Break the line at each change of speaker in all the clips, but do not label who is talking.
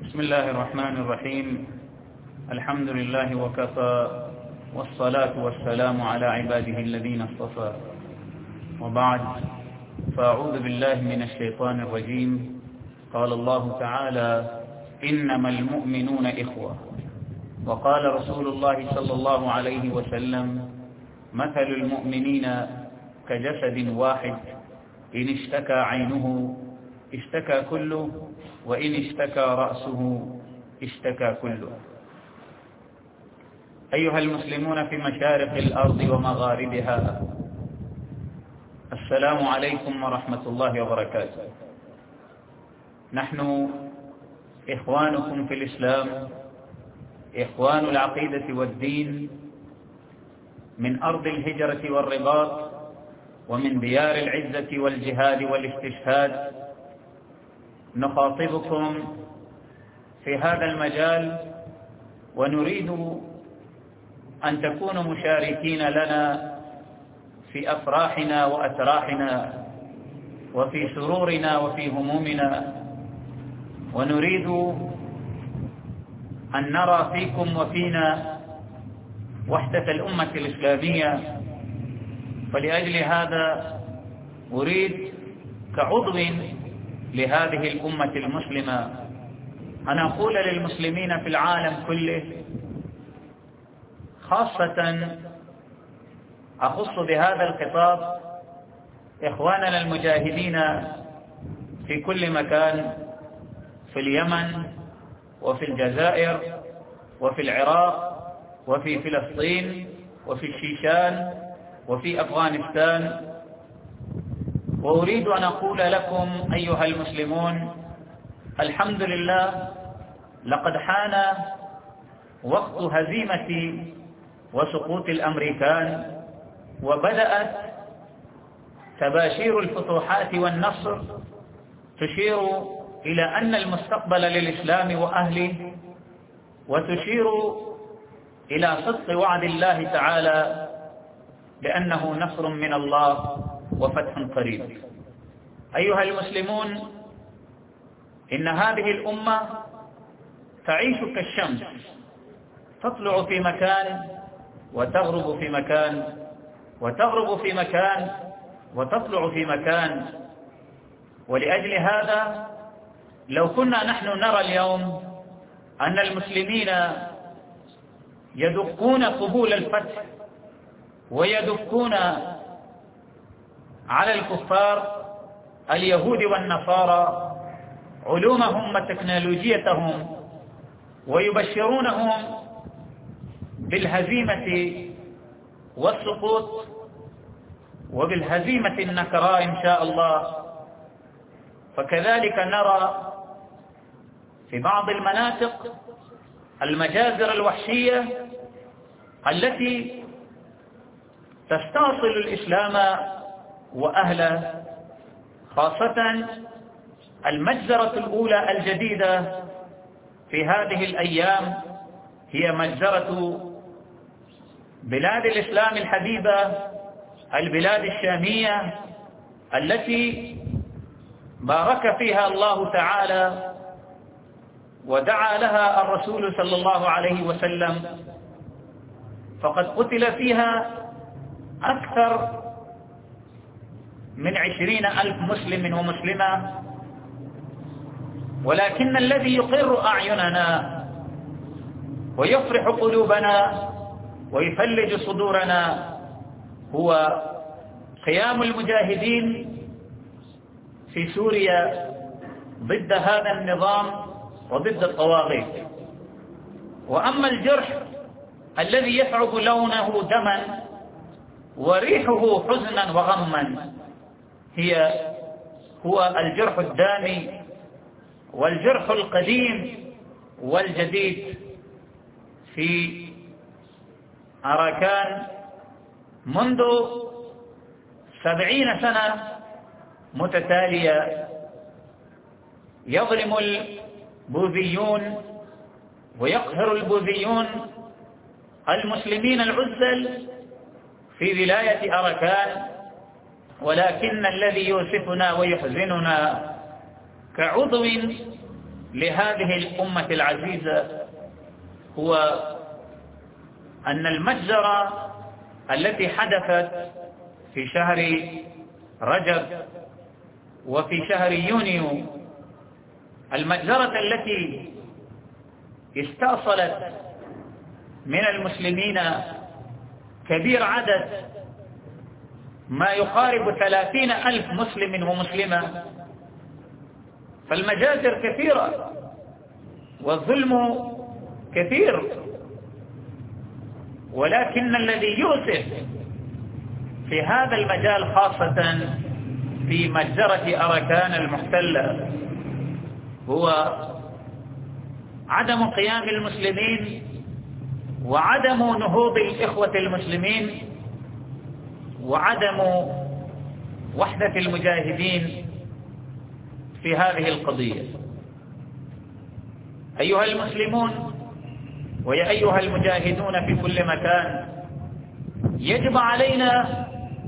بسم الله الرحمن الرحيم. الحمد لله وكفى، والصلاة والسلام على عباده الذين اصطفى، وبعد، فأعوذ بالله من الشيطان الرجيم. قال الله تعالى: إنما المؤمنون إخوة. وقال رسول الله صلى الله عليه وسلم: مثل المؤمنين كجسد واحد، إن اشتكى عينه اشتكى كله، وإن اشتكى رأسه اشتكى كله. أيها المسلمون في مشارق الأرض ومغاربها، السلام عليكم ورحمة الله وبركاته. نحن إخوانكم في الإسلام، إخوان العقيدة والدين، من أرض الهجرة والرباط، ومن ديار العزة والجهاد والاستشهاد، نخاطبكم في هذا المجال، ونريد أن تكونوا مشاركين لنا في أفراحنا وأتراحنا، وفي سرورنا وفي همومنا، ونريد أن نرى فيكم وفينا وحدة الأمة الإسلامية. فلأجل هذا أريد كعضو لهذه الأمة المسلمة أن أقول للمسلمين في العالم كله، خاصة أخص بهذا الخطاب إخواننا المجاهدين في كل مكان، في اليمن وفي الجزائر وفي العراق وفي فلسطين وفي الشيشان وفي أفغانستان. وأريد أن أقول لكم أيها المسلمون، الحمد لله، لقد حان وقت هزيمة وسقوط الأمريكان، وبدأت تباشير الفتوحات والنصر تشير إلى أن المستقبل للإسلام وأهله، وتشير إلى صدق وعد الله تعالى بأنه نصر من الله وفتح قريب. أيها المسلمون، إن هذه الأمة تعيش كالشمس، تطلع في مكان وتغرب في مكان، وتغرب في مكان وتطلع في مكان. ولأجل هذا لو كنا نحن نرى اليوم أن المسلمين يدقون قبول الفتح ويدقون على الكفار اليهود والنصارى علومهم وتكنولوجيتهم، ويبشرونهم بالهزيمة والسقوط وبالهزيمة النكراء إن شاء الله، فكذلك نرى في بعض المناطق المجازر الوحشية التي تستأصل الإسلام وأهله، خاصة المجزرة الأولى الجديدة في هذه الأيام هي مجزرة بلاد الإسلام الحبيبة، البلاد الشامية التي بارك فيها الله تعالى ودعا لها الرسول صلى الله عليه وسلم، فقد قتل فيها أكثر من 20,000 مسلم ومسلمة. ولكن الذي يقر أعيننا ويفرح قلوبنا ويفلج صدورنا هو قيام المجاهدين في سوريا ضد هذا النظام وضد الطواغيت. وأما الجرح الذي يشعب لونه دما وريحه حزنا وغما هو الجرح الدامي والجرح القديم والجديد في أراكان منذ 70 سنة متتالية. يظلم البوذيون ويقهر البوذيون المسلمين العزل في ولاية أراكان، ولكن الذي يؤسفنا ويحزننا كعضو لهذه الأمة العزيزة هو أن المجزرة التي حدثت في شهر رجب وفي شهر يونيو، المجزرة التي استأصلت من المسلمين كبير عدد ما يقارب 30,000 مسلم ومسلمة، فالمجازر كثيرة والظلم كثير، ولكن الذي يؤسف في هذا المجال خاصة في مجزرة أركان المحتلة هو عدم قيام المسلمين وعدم نهوض الإخوة المسلمين وعدم وحدة المجاهدين في هذه القضية. أيها المسلمون ويا أيها المجاهدون في كل مكان، يجب علينا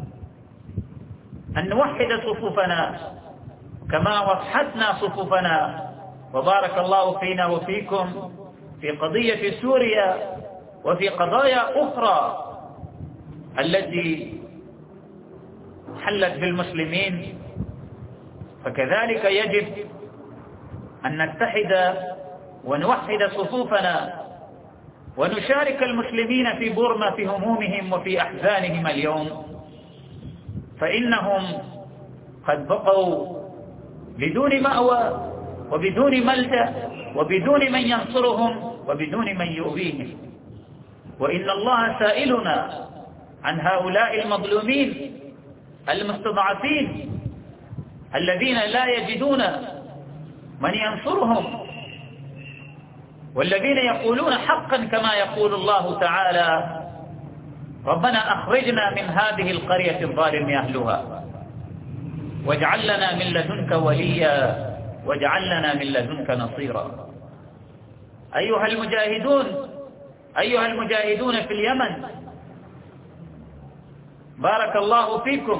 أن نوحد صفوفنا كما وحدنا صفوفنا وبارك الله فينا وفيكم في قضية سوريا وفي قضايا أخرى التي حلت بالمسلمين، فكذلك يجب أن نتحد ونوحد صفوفنا ونشارك المسلمين في بورما في همومهم وفي أحزانهم اليوم، فإنهم قد بقوا بدون مأوى وبدون ملجأ وبدون من ينصرهم وبدون من يؤويهم، وإن الله سائلنا عن هؤلاء المظلومين المستضعفين الذين لا يجدون من ينصرهم، والذين يقولون حقا كما يقول الله تعالى: ربنا أخرجنا من هذه القرية الظالم أهلها واجعل لنا من لدنك وليا واجعل لنا من لدنك نصيرا. أيها المجاهدون في اليمن، بارك الله فيكم،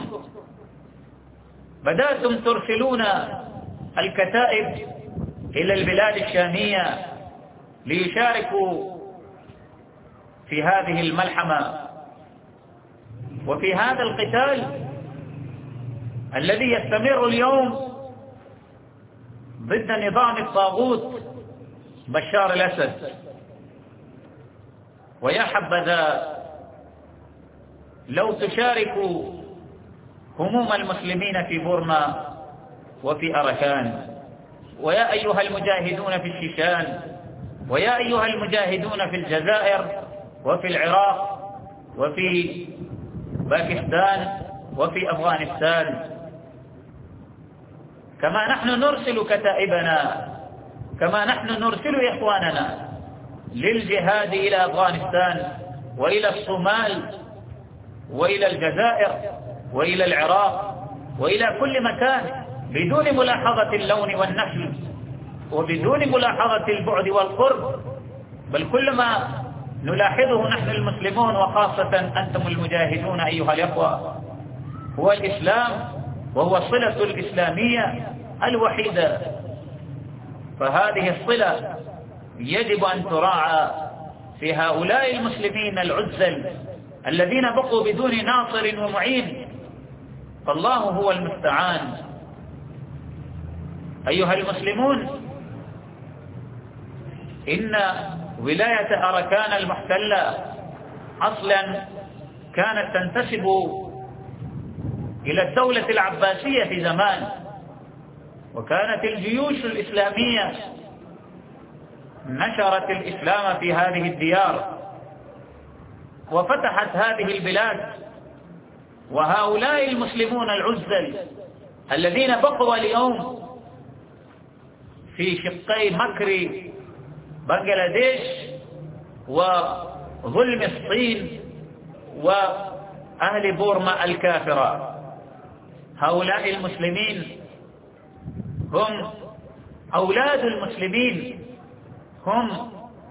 بدأتم ترسلون الكتائب إلى البلاد الشامية ليشاركوا في هذه الملحمة وفي هذا القتال الذي يستمر اليوم ضد نظام الطاغوت بشار الأسد. ويا حبذا لو تشاركوا هموم المسلمين في بورما وفي أركان، ويا أيها المجاهدون في الشيشان، ويا أيها المجاهدون في الجزائر وفي العراق وفي باكستان وفي أفغانستان، كما نحن نرسل كتائبنا، كما نحن نرسل إخواننا للجهاد إلى أفغانستان وإلى الصومال وإلى الجزائر وإلى العراق وإلى كل مكان بدون ملاحظة اللون والنسل وبدون ملاحظة البعد والقرب، بل كل ما نلاحظه نحن المسلمون وخاصة أنتم المجاهدون أيها الأخوة هو الإسلام، وهو الصلة الإسلامية الوحيدة، فهذه الصلة يجب أن تراعى في هؤلاء المسلمين العزل الذين بقوا بدون ناصر ومعين، فالله هو المستعان. أيها المسلمون، إن ولاية أركان المحتلة أصلا كانت تنتسب إلى الدولة العباسية في زمان، وكانت الجيوش الإسلامية نشرت الإسلام في هذه الديار وفتحت هذه البلاد، وهؤلاء المسلمون العزل الذين بقوا اليوم في شقي مكر بنغلاديش وظلم الصين وأهل بورما الكافرة، هؤلاء المسلمين هم أولاد المسلمين، هم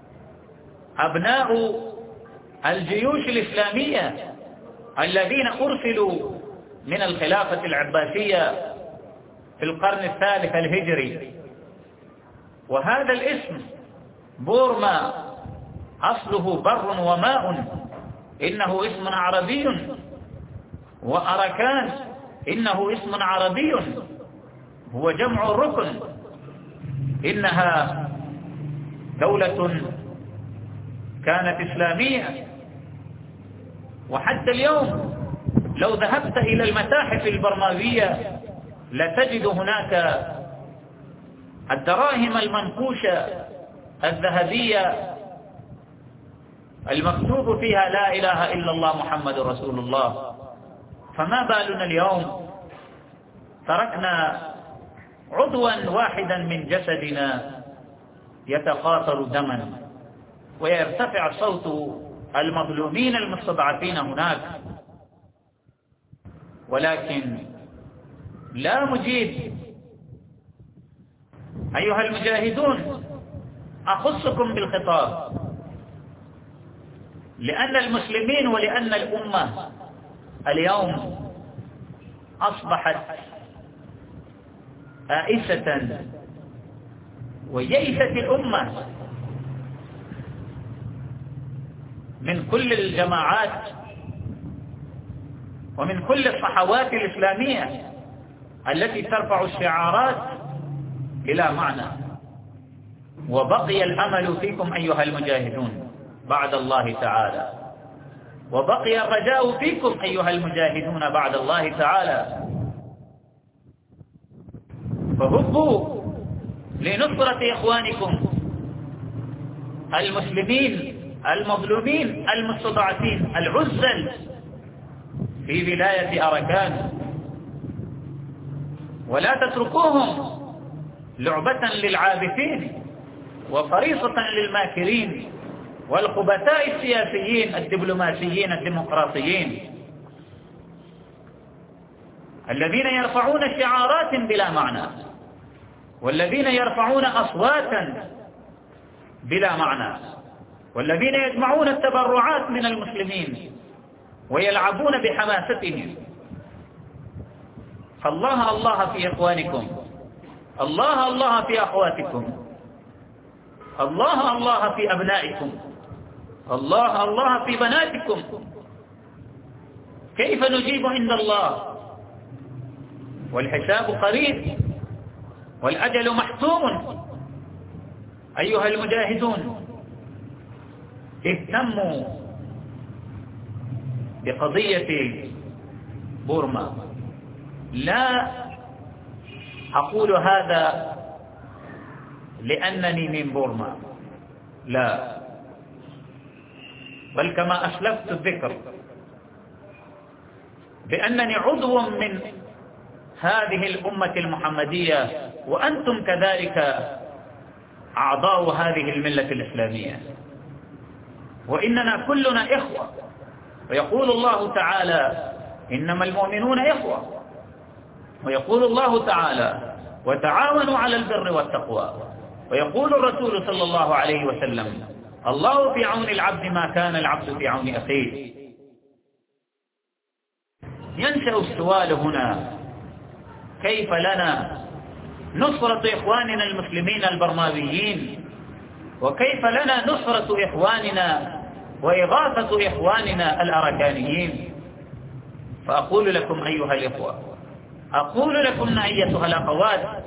أبناء الجيوش الإسلامية الذين أرسلوا من الخلافة العباسية في القرن الثالث الهجري، وهذا الاسم بورما أصله بر وماء، إنه اسم عربي، وأركان إنه اسم عربي هو جمع الركن. إنها دولة كانت إسلامية، وحتى اليوم لو ذهبت إلى المتاحف البرماوية لتجد هناك الدراهم المنقوشة الذهبية المكتوب فيها لا إله إلا الله محمد رسول الله. فما بالنا اليوم تركنا عضوا واحدا من جسدنا يتقاطر دما ويرتفع صوت المظلومين المستضعفين هناك، ولكن لا مجيب. أيها المجاهدون، أخصكم بالخطاب، لأن المسلمين ولأن الأمة اليوم أصبحت آئسة ويئست الأمة من كل الجماعات ومن كل الصحوات الإسلامية التي ترفع الشعارات إلى معنى. وبقي الأمل فيكم أيها المجاهدون بعد الله تعالى، وبقي الرجاء فيكم أيها المجاهدون بعد الله تعالى، فهبوا لنصرة إخوانكم المسلمين المظلومين المستضعفين العزل في ولاية أركان، ولا تتركوهم لعبة للعابثين وفريصة للماكرين والخبثاء السياسيين الدبلوماسيين الديمقراطيين الذين يرفعون شعارات بلا معنى، والذين يرفعون أصواتا بلا معنى، والذين يجمعون التبرعات من المسلمين ويلعبون بحماستهم. فالله الله في إخوانكم، الله الله في أخواتكم، الله الله في أبنائكم، الله الله في بناتكم. كيف نجيب عند الله والحساب قريب والأجل محتوم؟ أيها المجاهدون، اهتموا بقضية بورما. لا أقول هذا لأنني من بورما، لا، بل كما أسلفت الذكر بأنني عضو من هذه الأمة المحمدية، وأنتم كذلك أعضاء هذه الملة الإسلامية، وإننا كلنا إخوة. ويقول الله تعالى: إنما المؤمنون إخوة. ويقول الله تعالى: وتعاونوا على البر والتقوى. ويقول الرسول صلى الله عليه وسلم: الله في عون العبد ما كان العبد في عون أخيه. ينشأ السؤال هنا: كيف لنا نصرة إخواننا المسلمين البرماويين؟ وكيف لنا نصرة إخواننا وإغاثة إخواننا الأركانيين؟ فأقول لكم أيها الإخوة، أقول لكم أيتها الأخوات،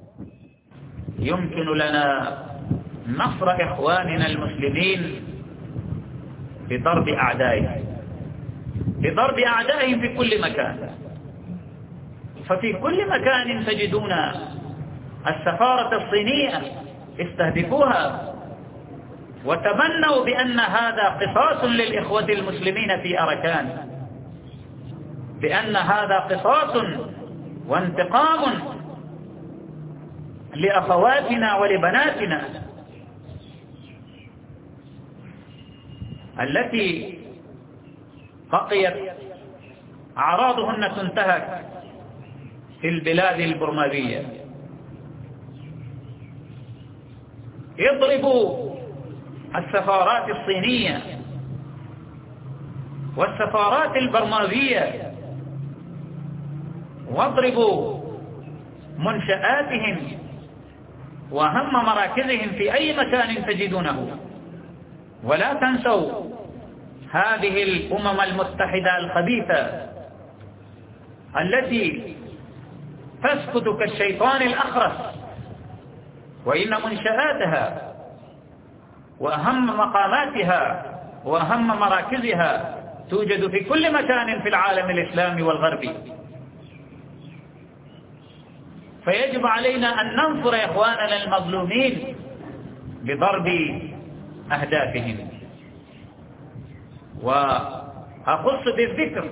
يمكن لنا نصر إخواننا المسلمين بضرب أعدائهم، بضرب أعدائهم في كل مكان. ففي كل مكان تجدون السفارة الصينية استهدفوها وتمنوا بأن هذا قصاص للإخوة المسلمين في أركان، بأن هذا قصاص وانتقام لأخواتنا ولبناتنا التي بقيت أعراضهن تنتهك في البلاد البرماوية. يضربوا السفارات الصينية والسفارات البرماوية، واضربوا منشآتهم وأهم مراكزهم في أي مكان تجدونه. ولا تنسوا هذه الأمم المتحدة الخبيثة التي تسكت كالشيطان الأخرس، وإن منشآتها وأهم مقاماتها وأهم مراكزها توجد في كل مكان في العالم الإسلامي والغربي. فيجب علينا أن ننصر إخواننا المظلومين بضرب أهدافهم. وأخص بالذكر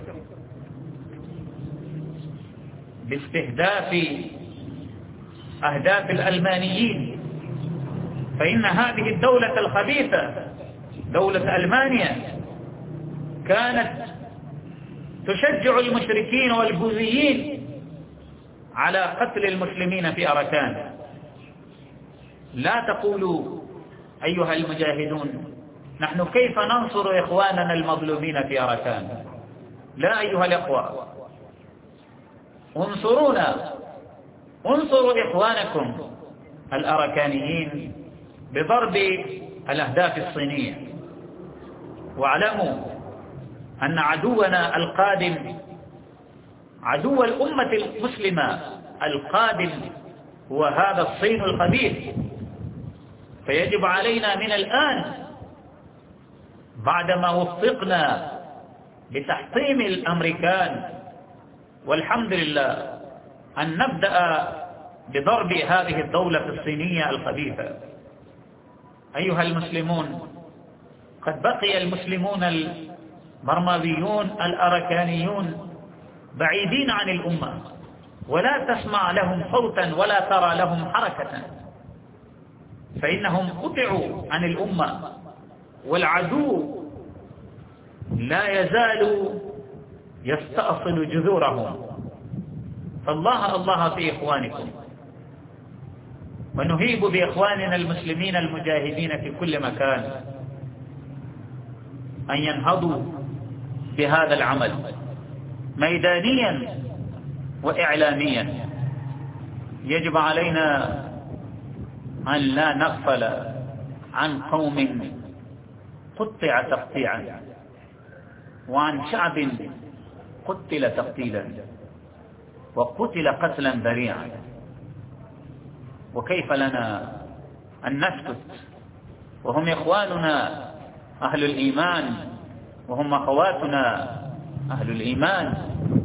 باستهداف أهداف الألمانيين، فإن هذه الدولة الخبيثة دولة ألمانيا كانت تشجع المشركين والبوذيين على قتل المسلمين في أركان. لا تقولوا أيها المجاهدون نحن كيف ننصر إخواننا المظلومين في أركان. لا أيها الأخوة، انصرونا، انصروا إخوانكم الأركانيين بضرب الأهداف الصينية. واعلموا أن عدونا القادم، عدو الأمة المسلمة القادم، هو هذا الصين الخبيث. فيجب علينا من الآن بعدما وفقنا بتحطيم الأمريكان والحمد لله أن نبدأ بضرب هذه الدولة الصينية الخبيثة. أيها المسلمون، قد بقي المسلمون البرماويون الأركانيون بعيدين عن الأمة، ولا تسمع لهم صوتا ولا ترى لهم حركة، فإنهم قطعوا عن الأمة، والعدو لا يزال يستأصل جذورهم. فالله الله في إخوانكم، ونهيب بإخواننا المسلمين المجاهدين في كل مكان أن ينهضوا بهذا العمل ميدانيا وإعلاميا. يجب علينا أن لا نغفل عن قوم قطع تقطيعا، وعن شعب قتل تقتيلا، وقتل قتلا ذريعا. وكيف لنا أن نسكت وهم إخواننا أهل الإيمان، وهم أخواتنا أهل الإيمان.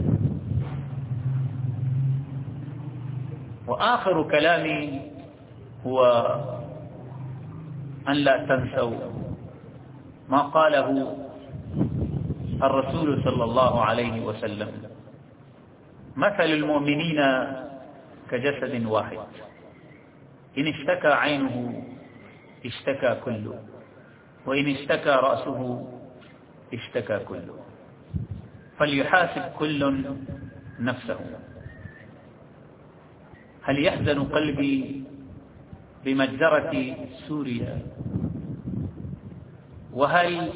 وآخر كلامي هو أن لا تنسوا ما قاله الرسول صلى الله عليه وسلم: مثل المؤمنين كجسد واحد، إن اشتكى عينه اشتكى كله، وإن اشتكى رأسه اشتكى كله، فليحاسب كل نفسه. هل يحزن قلبي بمجزرة سوريا؟ وهل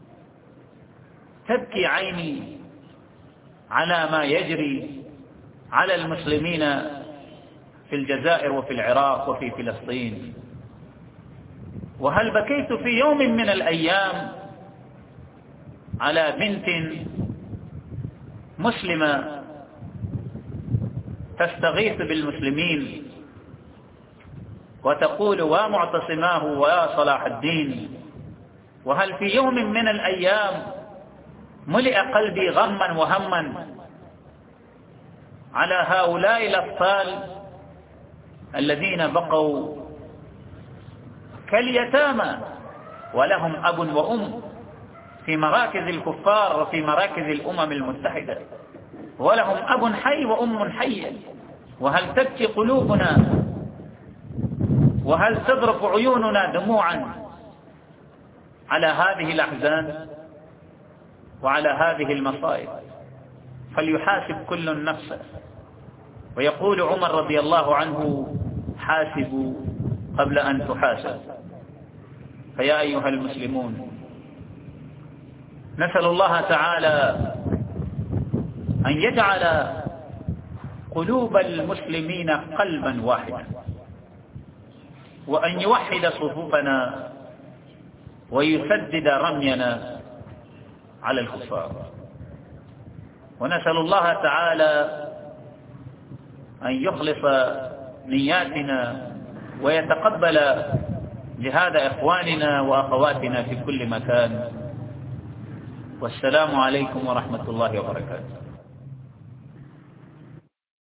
تبكي عيني على ما يجري على المسلمين في الجزائر وفي العراق وفي فلسطين؟ وهل بكيت في يوم من الأيام على بنت مسلمة تستغيث بالمسلمين وتقول: ومعتصماه ويا صلاح الدين؟ وهل في يوم من الأيام ملئ قلبي غما وهما على هؤلاء الأطفال الذين بقوا كاليتامى ولهم أب وأم في مراكز الكفار وفي مراكز الأمم المتحدة، ولهم أب حي وأم حية؟ وهل تبكي قلوبنا وهل تذرف عيوننا دموعا على هذه الأحزان وعلى هذه المصائب؟ فليحاسب كل نفسه. ويقول عمر رضي الله عنه: حاسبوا قبل أن تحاسب. فيا أيها المسلمون، نسأل الله تعالى أن يجعل قلوب المسلمين قلبا واحدا، وأن يوحد صفوفنا ويسدد رمينا على الكفار. ونسأل الله تعالى أن يخلص نياتنا ويتقبل جهاد إخواننا وأخواتنا في كل مكان. والسلام عليكم ورحمة الله وبركاته.